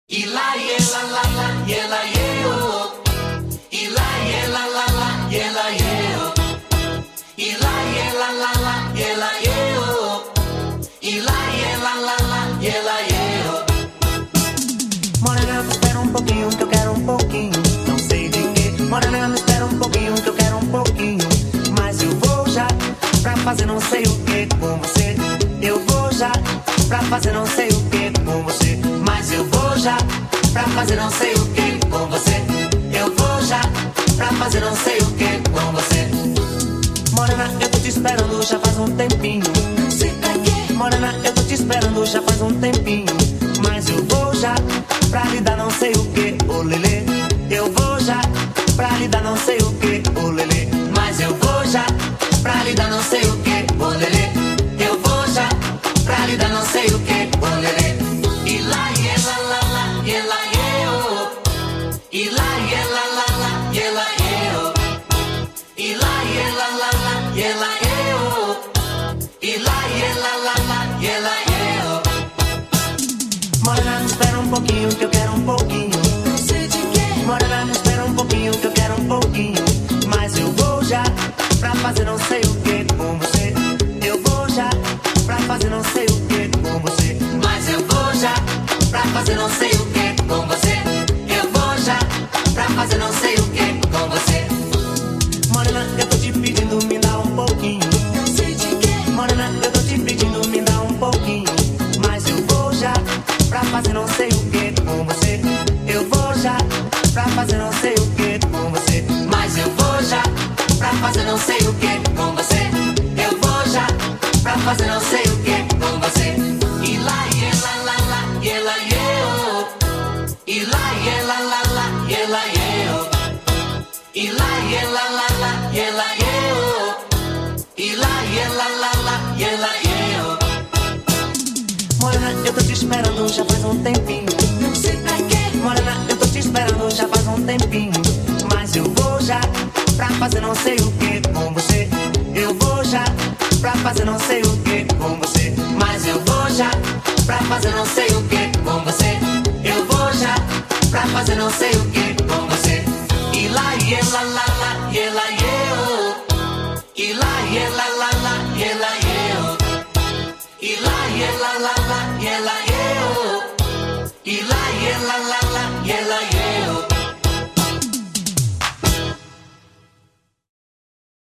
Ila yela la la yela yeo. Ila yela la la yela yeo. Ila yela la la yela yeo. Ila yela la la yela yeo. Morena, me espera um pouquinho que eu quero um pouquinho. Não sei de quê. Morena, me espera um pouquinho que eu quero um pouquinho. Mas eu vou já pra fazer não sei o que com você. Eu vou já pra fazer não sei o que com você. Mas eu vou já pra fazer não sei o que com você. Eu vou já pra fazer não sei o que com você. Morena, eu tô te esperando já faz um tempinho. Não sei pra quê. Morena, eu tô te esperando já faz um tempinho. Mas eu vou já pra lhe dar não sei o que, ô lelê. Eu vou já pra lhe dar não sei o que, ô lelê. Mas eu vou já pra lhe dar não sei o que, ô lelê. Eu vou já pra lhe dar não sei o que, ô lelê. Ila yela la la yela yeo. Ila yela la la yela yeo. Ila yela la la yela yeo. Ila yela la la yela yeo. Morena, me espera um pouquinho que eu quero um pouquinho. Não sei de quê. Morena, me espera um pouquinho que eu quero um pouquinho. Mas eu vou já pra fazer não sei o que com você. Eu vou já pra fazer não sei o que com você. Mas eu vou já pra fazer não sei o que com você. Eu vou já pra fazer não sei o que com você. Morena, eu tô te pedindo, me dá um pouquinho. Não sei de quê. Morena, eu tô te pedindo, me dá um pouquinho. Mas eu vou já pra fazer não sei o que com você. Eu vou já pra fazer não sei o que com você. Mas eu vou já pra fazer não sei o que com você. Eu vou já pra fazer não sei o que com você. Ila yela la la yela yeo. Ila yela la la yela yeo. Ila yela la la yela yeo. Ila yela la la yela yeo. Morena, eu tô te esperando já faz um tempinho. Não sei pra quê. Morena, eu tô te esperando já faz um tempinho. Mas eu vou já pra fazer não sei o que com você. Eu vou já pra fazer não sei o que com você. Mas eu vou já pra fazer não sei o que com você. Eu vou já pra fazer não sei o que com você. Ila yela la la yela yeo. Ila yela la la yela yeo. Ila yela la la yela yeo.